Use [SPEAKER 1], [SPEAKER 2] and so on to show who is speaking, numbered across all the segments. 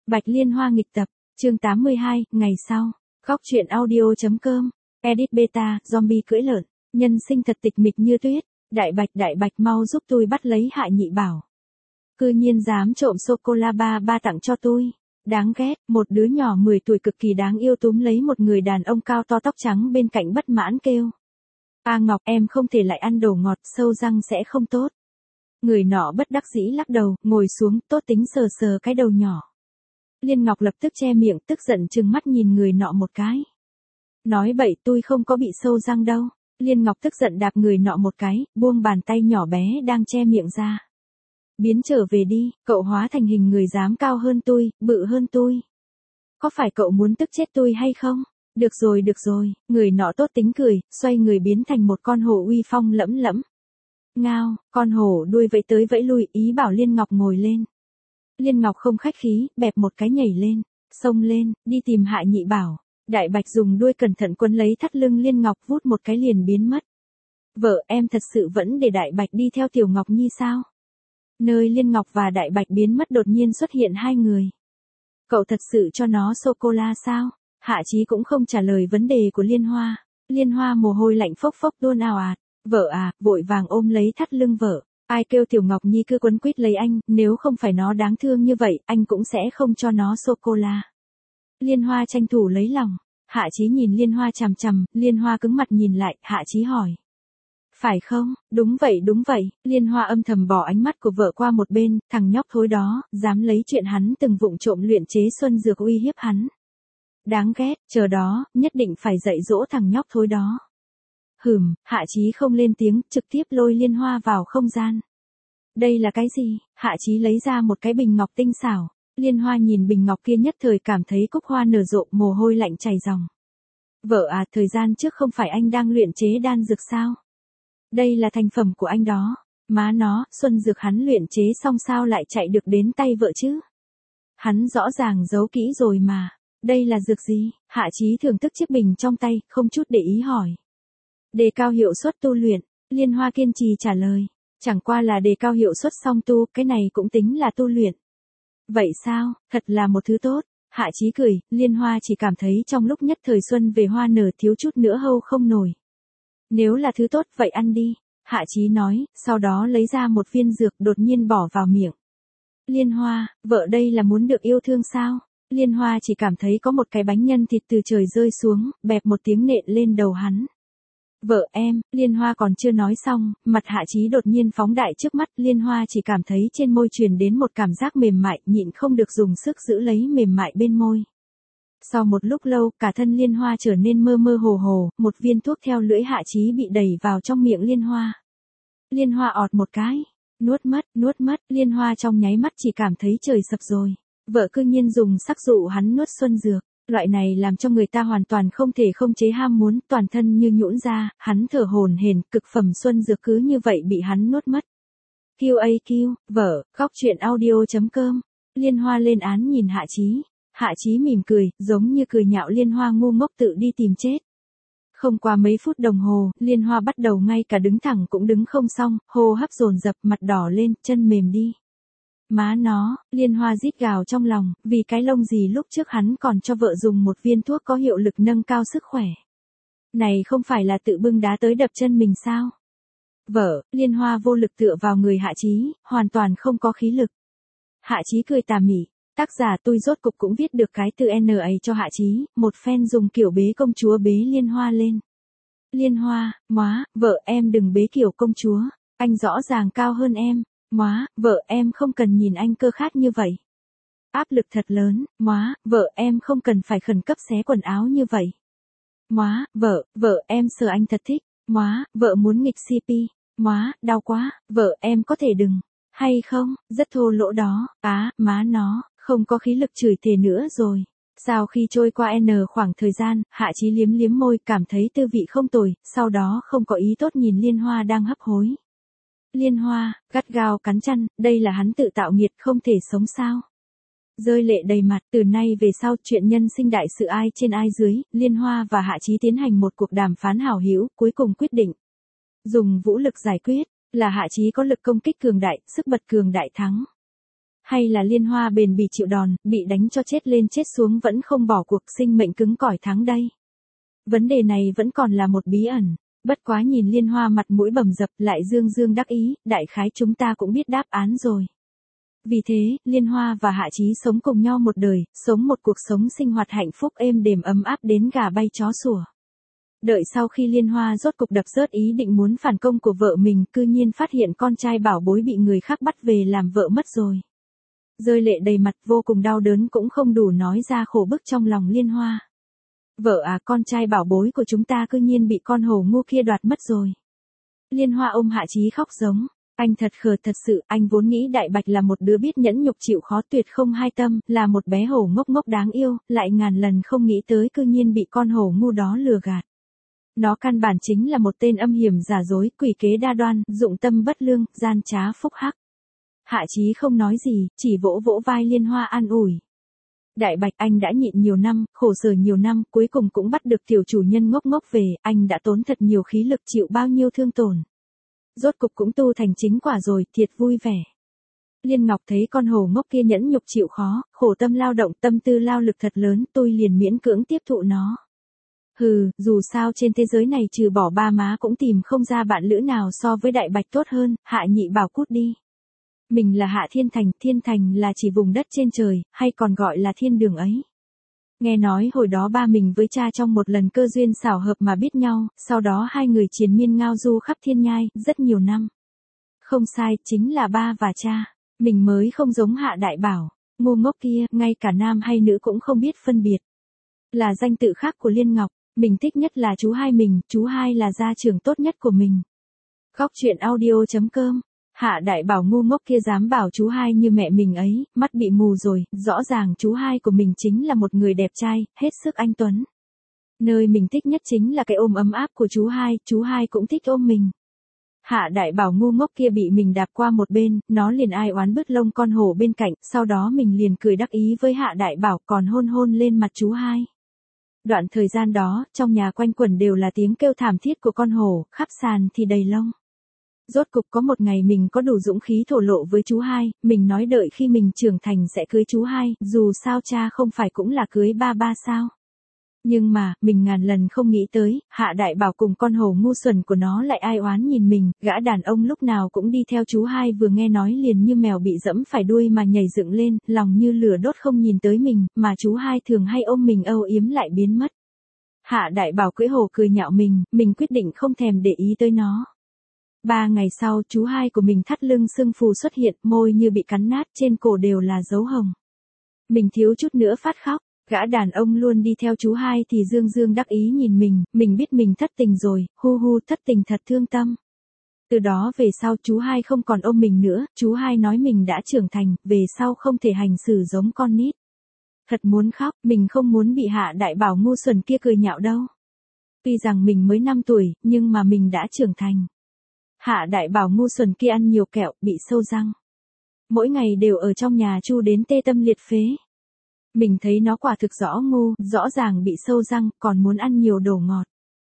[SPEAKER 1] Bạch Liên Hoa nghịch tập, chương 82, ngày sau. Góc truyện audio.com, edit beta, zombie cưỡi lợn, nhân sinh thật tịch mịch như tuyết, đại bạch mau giúp tôi bắt lấy Hạ Nhị Bảo. Cư nhiên dám trộm sô-cô-la ba tặng cho tôi. Đáng ghét, một đứa nhỏ 10 tuổi cực kỳ đáng yêu túm lấy một người đàn ông cao to tóc trắng bên cạnh bất mãn kêu. A Ngọc, em không thể lại ăn đồ ngọt, sâu răng sẽ không tốt. Người nọ bất đắc dĩ lắc đầu, ngồi xuống, tốt tính sờ sờ cái đầu nhỏ. Liên Ngọc lập tức che miệng, tức giận trừng mắt nhìn người nọ một cái. Nói bậy, tôi không có bị sâu răng đâu. Liên Ngọc tức giận đạp người nọ một cái, buông bàn tay nhỏ bé đang che miệng ra. Biến trở về đi, cậu hóa thành hình người dám cao hơn tôi, bự hơn tôi. Có phải cậu muốn tức chết tôi hay không? Được rồi, người nọ tốt tính cười, xoay người biến thành một con hổ uy phong lẫm lẫm. Ngao, con hổ đuôi vẫy tới vẫy lui, ý bảo Liên Ngọc ngồi lên. Liên Ngọc không khách khí, bẹp một cái nhảy lên, xông lên, đi tìm Hạ Nhị Bảo. Đại Bạch dùng đuôi cẩn thận quấn lấy thắt lưng Liên Ngọc, vút một cái liền biến mất. Vợ em thật sự vẫn để Đại Bạch đi theo Tiểu Ngọc Nhi sao? Nơi Liên Ngọc và Đại Bạch biến mất đột nhiên xuất hiện hai người. Cậu thật sự cho nó sô-cô-la sao? Hạ Chí cũng không trả lời vấn đề của Liên Hoa. Liên Hoa mồ hôi lạnh phốc phốc tuôn ào ạt. Vợ à, vội vàng ôm lấy thắt lưng vợ. Ai kêu Tiểu Ngọc Nhi cứ quấn quýt lấy anh, nếu không phải nó đáng thương như vậy, anh cũng sẽ không cho nó sô-cô-la. Liên Hoa tranh thủ lấy lòng. Hạ Chí nhìn Liên Hoa chằm chằm, Liên Hoa cứng mặt nhìn lại, Hạ Chí hỏi. Phải không? Đúng vậy. Liên Hoa âm thầm bỏ ánh mắt của vợ qua một bên, thằng nhóc thối đó, dám lấy chuyện hắn từng vụng trộm luyện chế xuân dược uy hiếp hắn. Đáng ghét, chờ đó, nhất định phải dạy dỗ thằng nhóc thối đó. Hạ Chí không lên tiếng, trực tiếp lôi Liên Hoa vào không gian. Đây là cái gì? Hạ Chí lấy ra một cái bình ngọc tinh xảo. Liên Hoa nhìn bình ngọc kia nhất thời cảm thấy cúc hoa nở rộ, mồ hôi lạnh chảy ròng. Vợ à, thời gian trước không phải anh đang luyện chế đan dược sao? Đây là thành phẩm của anh đó. Má nó, xuân dược hắn luyện chế xong sao lại chạy được đến tay vợ chứ? Hắn rõ ràng giấu kỹ rồi mà. Đây là dược gì? Hạ Chí thưởng thức chiếc bình trong tay, không chút để ý hỏi. Đề cao hiệu suất tu luyện. Liên Hoa kiên trì trả lời. Chẳng qua là đề cao hiệu suất song tu, cái này cũng tính là tu luyện. Vậy sao, thật là một thứ tốt. Hạ Chí cười, Liên Hoa chỉ cảm thấy trong lúc nhất thời xuân về hoa nở thiếu chút nữa hâu không nổi. Nếu là thứ tốt vậy ăn đi. Hạ Chí nói, sau đó lấy ra một viên dược đột nhiên bỏ vào miệng. Liên Hoa, vợ đây là muốn được yêu thương sao? Liên Hoa chỉ cảm thấy có một cái bánh nhân thịt từ trời rơi xuống, bẹp một tiếng nện lên đầu hắn. Vợ em, Liên Hoa còn chưa nói xong, mặt Hạ Chí đột nhiên phóng đại trước mắt, Liên Hoa chỉ cảm thấy trên môi truyền đến một cảm giác mềm mại, nhịn không được dùng sức giữ lấy mềm mại bên môi. Sau một lúc lâu, cả thân Liên Hoa trở nên mơ mơ hồ hồ, một viên thuốc theo lưỡi Hạ Chí bị đẩy vào trong miệng Liên Hoa. Liên Hoa ọt một cái, nuốt mất, Liên Hoa trong nháy mắt chỉ cảm thấy trời sập rồi. Vợ cư nhiên dùng sắc dụ hắn nuốt xuân dược. Loại này làm cho người ta hoàn toàn không thể không chế ham muốn, toàn thân như nhũn ra, hắn thở hổn hển, cực phẩm xuân dược cứ như vậy bị hắn nuốt mất. QAQ, vợ, góc truyện audio.com. Liên Hoa lên án nhìn Hạ Chí. Hạ Chí mỉm cười, giống như cười nhạo Liên Hoa ngu ngốc tự đi tìm chết. Không qua mấy phút đồng hồ, Liên Hoa bắt đầu ngay cả đứng thẳng cũng đứng không xong, hô hấp dồn dập, mặt đỏ lên, chân mềm đi. Má nó, Liên Hoa rít gào trong lòng, vì cái lông gì lúc trước hắn còn cho vợ dùng một viên thuốc có hiệu lực nâng cao sức khỏe. Này không phải là tự bưng đá tới đập chân mình sao? Vợ, Liên Hoa vô lực tựa vào người Hạ Chí, hoàn toàn không có khí lực. Hạ Chí cười tà mỉ, tác giả tôi rốt cục cũng viết được cái từ NA cho Hạ Chí, một phen dùng kiểu bế công chúa bế Liên Hoa lên. Liên Hoa, móa, vợ em đừng bế kiểu công chúa, anh rõ ràng cao hơn em. Móa, vợ em không cần nhìn anh cơ khát như vậy. Áp lực thật lớn, móa, vợ em không cần phải khẩn cấp xé quần áo như vậy. Móa, vợ em sợ anh thật thích. Móa, vợ muốn nghịch CP. Móa, đau quá, vợ em có thể đừng. Hay không, rất thô lỗ đó, má nó, không có khí lực chửi thề nữa rồi. Sau khi trôi qua khoảng thời gian, Hạ Chí liếm môi cảm thấy tư vị không tồi, sau đó không có ý tốt nhìn Liên Hoa đang hấp hối. Liên Hoa, gắt gao cắn chăn, đây là hắn tự tạo nghiệt không thể sống sao. Rơi lệ đầy mặt, từ nay về sau chuyện nhân sinh đại sự ai trên ai dưới, Liên Hoa và Hạ Chí tiến hành một cuộc đàm phán hảo hữu, cuối cùng quyết định. Dùng vũ lực giải quyết, là Hạ Chí có lực công kích cường đại, sức bật cường đại thắng. Hay là Liên Hoa bền bỉ chịu đòn, bị đánh cho chết lên chết xuống vẫn không bỏ cuộc, sinh mệnh cứng cỏi thắng đây? Vấn đề này vẫn còn là một bí ẩn. Bất quá nhìn Liên Hoa mặt mũi bầm dập lại dương dương đắc ý, đại khái chúng ta cũng biết đáp án rồi. Vì thế, Liên Hoa và Hạ Chí sống cùng nhau một đời, sống một cuộc sống sinh hoạt hạnh phúc êm đềm ấm áp đến gà bay chó sủa. Đợi sau khi Liên Hoa rốt cục đập rớt ý định muốn phản công của vợ mình, cư nhiên phát hiện con trai bảo bối bị người khác bắt về làm vợ mất rồi. Rơi lệ đầy mặt vô cùng đau đớn cũng không đủ nói ra khổ bức trong lòng Liên Hoa. Vợ à, con trai bảo bối của chúng ta cư nhiên bị con hổ ngu kia đoạt mất rồi. Liên Hoa ôm Hạ Chí khóc giống. Anh thật khờ thật sự, anh vốn nghĩ Đại Bạch là một đứa biết nhẫn nhục chịu khó tuyệt không hai tâm, là một bé hổ ngốc ngốc đáng yêu, lại ngàn lần không nghĩ tới cư nhiên bị con hổ ngu đó lừa gạt. Nó căn bản chính là một tên âm hiểm giả dối, quỷ kế đa đoan, dụng tâm bất lương, gian trá phúc hắc. Hạ Chí không nói gì, chỉ vỗ vỗ vai Liên Hoa an ủi. Đại Bạch, anh đã nhịn nhiều năm, khổ sở nhiều năm, cuối cùng cũng bắt được tiểu chủ nhân ngốc ngốc về, anh đã tốn thật nhiều khí lực chịu bao nhiêu thương tổn. Rốt cục cũng tu thành chính quả rồi, thiệt vui vẻ. Liên Ngọc thấy con hổ ngốc kia nhẫn nhục chịu khó, khổ tâm lao động, tâm tư lao lực thật lớn, tôi liền miễn cưỡng tiếp thụ nó. Hừ, dù sao trên thế giới này trừ bỏ ba má cũng tìm không ra bạn lữ nào so với Đại Bạch tốt hơn, Hạ Nhị bảo cút đi. Mình là Hạ Thiên Thành là chỉ vùng đất trên trời, hay còn gọi là thiên đường ấy. Nghe nói hồi đó ba mình với cha trong một lần cơ duyên xảo hợp mà biết nhau, sau đó hai người triền miên ngao du khắp thiên nhai, rất nhiều năm. Không sai, chính là ba và cha. Mình mới không giống Hạ Đại Bảo, ngu ngốc kia, ngay cả nam hay nữ cũng không biết phân biệt. Là danh tự khác của Liên Ngọc, mình thích nhất là chú hai mình, chú hai là gia trưởng tốt nhất của mình. Góc truyện audio.com. Hạ Đại Bảo ngu ngốc kia dám bảo chú hai như mẹ mình ấy, mắt bị mù rồi, rõ ràng chú hai của mình chính là một người đẹp trai, hết sức anh tuấn. Nơi mình thích nhất chính là cái ôm ấm áp của chú hai cũng thích ôm mình. Hạ Đại Bảo ngu ngốc kia bị mình đạp qua một bên, nó liền ai oán bứt lông con hổ bên cạnh, sau đó mình liền cười đắc ý với Hạ Đại Bảo còn hôn hôn lên mặt chú hai. Đoạn thời gian đó, trong nhà quanh quẩn đều là tiếng kêu thảm thiết của con hổ, khắp sàn thì đầy lông. Rốt cục có một ngày mình có đủ dũng khí thổ lộ với chú hai, mình nói đợi khi mình trưởng thành sẽ cưới chú hai, dù sao cha không phải cũng là cưới ba sao. Nhưng mà, mình ngàn lần không nghĩ tới, Hạ Đại Bảo cùng con hổ ngu xuẩn của nó lại ai oán nhìn mình, gã đàn ông lúc nào cũng đi theo chú hai vừa nghe nói liền như mèo bị dẫm phải đuôi mà nhảy dựng lên, lòng như lửa đốt không nhìn tới mình, mà chú hai thường hay ôm mình âu yếm lại biến mất. Hạ Đại Bảo cưỡi hổ cười nhạo mình quyết định không thèm để ý tới nó. 3 ngày sau, chú hai của mình thắt lưng sưng phù xuất hiện, môi như bị cắn nát, trên cổ đều là dấu hồng. Mình thiếu chút nữa phát khóc, gã đàn ông luôn đi theo chú hai thì dương dương đắc ý nhìn mình biết mình thất tình rồi, thất tình thật thương tâm. Từ đó về sau chú hai không còn ôm mình nữa, chú hai nói mình đã trưởng thành, về sau không thể hành xử giống con nít. Thật muốn khóc, mình không muốn bị Hạ Đại Bảo ngu xuẩn kia cười nhạo đâu. Tuy rằng mình mới 5 tuổi, nhưng mà mình đã trưởng thành. Hạ Đại Bảo ngu xuẩn kia ăn nhiều kẹo, bị sâu răng. Mỗi ngày đều ở trong nhà chu đến tê tâm liệt phế. Mình thấy nó quả thực rõ ngu, rõ ràng bị sâu răng, còn muốn ăn nhiều đồ ngọt.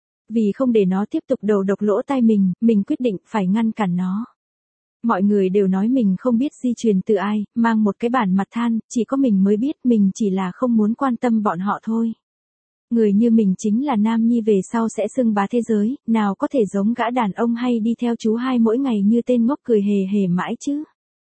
[SPEAKER 1] Vì không để nó tiếp tục đầu độc lỗ tai mình quyết định phải ngăn cản nó. Mọi người đều nói mình không biết di truyền từ ai, mang một cái bản mặt than, chỉ có mình mới biết, mình chỉ là không muốn quan tâm bọn họ thôi. Người như mình chính là nam nhi về sau sẽ xưng bá thế giới, nào có thể giống gã đàn ông hay đi theo chú hai mỗi ngày như tên ngốc cười hề hề mãi chứ.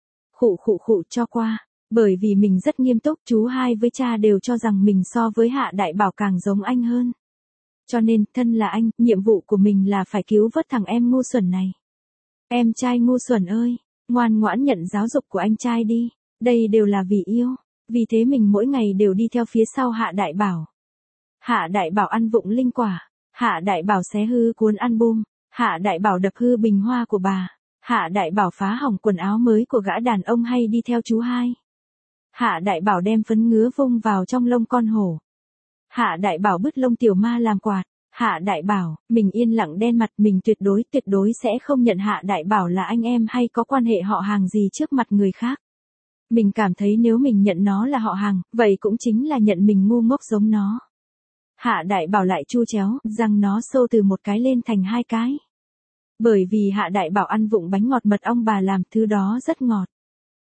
[SPEAKER 1] Khụ cho qua, bởi vì mình rất nghiêm túc, chú hai với cha đều cho rằng mình so với Hạ Đại Bảo càng giống anh hơn. Cho nên, thân là anh, nhiệm vụ của mình là phải cứu vớt thằng em ngu xuẩn này. Em trai ngu xuẩn ơi, ngoan ngoãn nhận giáo dục của anh trai đi, đây đều là vì yêu, vì thế mình mỗi ngày đều đi theo phía sau Hạ Đại Bảo. Hạ Đại Bảo ăn vụng linh quả, Hạ Đại Bảo xé hư cuốn album, Hạ Đại Bảo đập hư bình hoa của bà, Hạ Đại Bảo phá hỏng quần áo mới của gã đàn ông hay đi theo chú hai. Hạ Đại Bảo đem phấn ngứa vung vào trong lông con hổ. Hạ Đại Bảo bứt lông tiểu ma làm quạt. Hạ Đại Bảo, mình yên lặng đen mặt, mình tuyệt đối sẽ không nhận Hạ Đại Bảo là anh em hay có quan hệ họ hàng gì trước mặt người khác. Mình cảm thấy nếu mình nhận nó là họ hàng, vậy cũng chính là nhận mình ngu ngốc giống nó. Hạ Đại Bảo lại chu chéo, răng nó sâu từ một cái lên thành 2 cái. Bởi vì Hạ Đại Bảo ăn vụng bánh ngọt mật ong bà làm, thứ đó rất ngọt.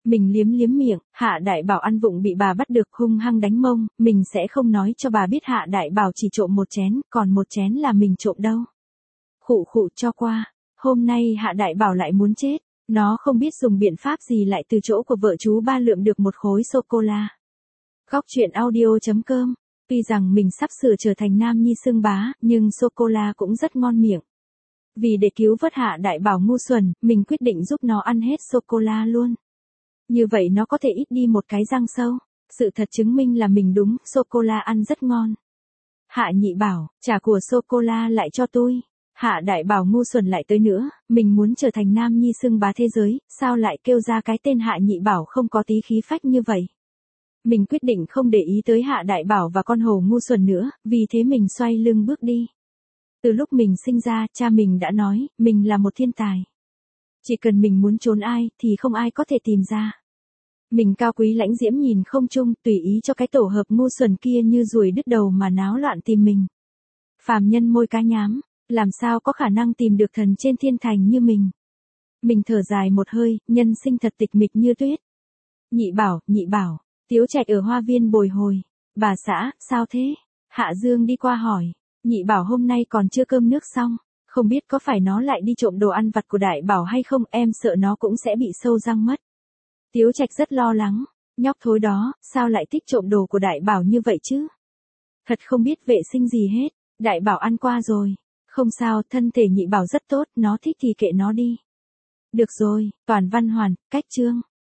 [SPEAKER 1] Mình liếm liếm miệng, Hạ Đại Bảo ăn vụng bị bà bắt được hung hăng đánh mông, mình sẽ không nói cho bà biết Hạ Đại Bảo chỉ trộm một chén, còn một chén là mình trộm đâu. Khụ khụ cho qua, hôm nay Hạ Đại Bảo lại muốn chết, nó không biết dùng biện pháp gì lại từ chỗ của vợ chú ba lượm được một khối sô-cô-la. Góc truyện audio.com, tuy rằng mình sắp sửa trở thành nam nhi xương bá, nhưng sô-cô-la cũng rất ngon miệng. Vì để cứu vớt Hạ Đại Bảo ngu xuẩn, mình quyết định giúp nó ăn hết sô-cô-la luôn. Như vậy nó có thể ít đi một cái răng sâu. Sự thật chứng minh là mình đúng, sô-cô-la ăn rất ngon. Hạ Nhị Bảo, trả của sô-cô-la lại cho tôi. Hạ Đại Bảo ngu xuẩn lại tới nữa, mình muốn trở thành nam nhi xưng bá thế giới, sao lại kêu ra cái tên Hạ Nhị Bảo không có tí khí phách như vậy. Mình quyết định không để ý tới Hạ Đại Bảo và con hồ ngu xuẩn nữa, vì thế mình xoay lưng bước đi. Từ lúc mình sinh ra, cha mình đã nói, mình là một thiên tài. Chỉ cần mình muốn trốn ai, thì không ai có thể tìm ra. Mình cao quý lãnh diễm nhìn không trung, tùy ý cho cái tổ hợp ngu xuẩn kia như ruồi đứt đầu mà náo loạn tìm mình. Phàm nhân môi cá nhám, làm sao có khả năng tìm được thần trên thiên thành như mình. Mình thở dài một hơi, nhân sinh thật tịch mịch như tuyết. Nhị Bảo, Tiếu Trạch ở hoa viên bồi hồi. Bà xã, sao thế? Hạ Dương đi qua hỏi. Nhị Bảo hôm nay còn chưa cơm nước xong, không biết có phải nó lại đi trộm đồ ăn vặt của Đại Bảo hay không, em sợ nó cũng sẽ bị sâu răng mất. Tiếu Trạch rất lo lắng, nhóc thối đó, sao lại thích trộm đồ của Đại Bảo như vậy chứ? Thật không biết vệ sinh gì hết, Đại Bảo ăn qua rồi. Không sao, thân thể Nhị Bảo rất tốt, nó thích thì kệ nó đi. Được rồi, toàn văn hoàn, cách chương.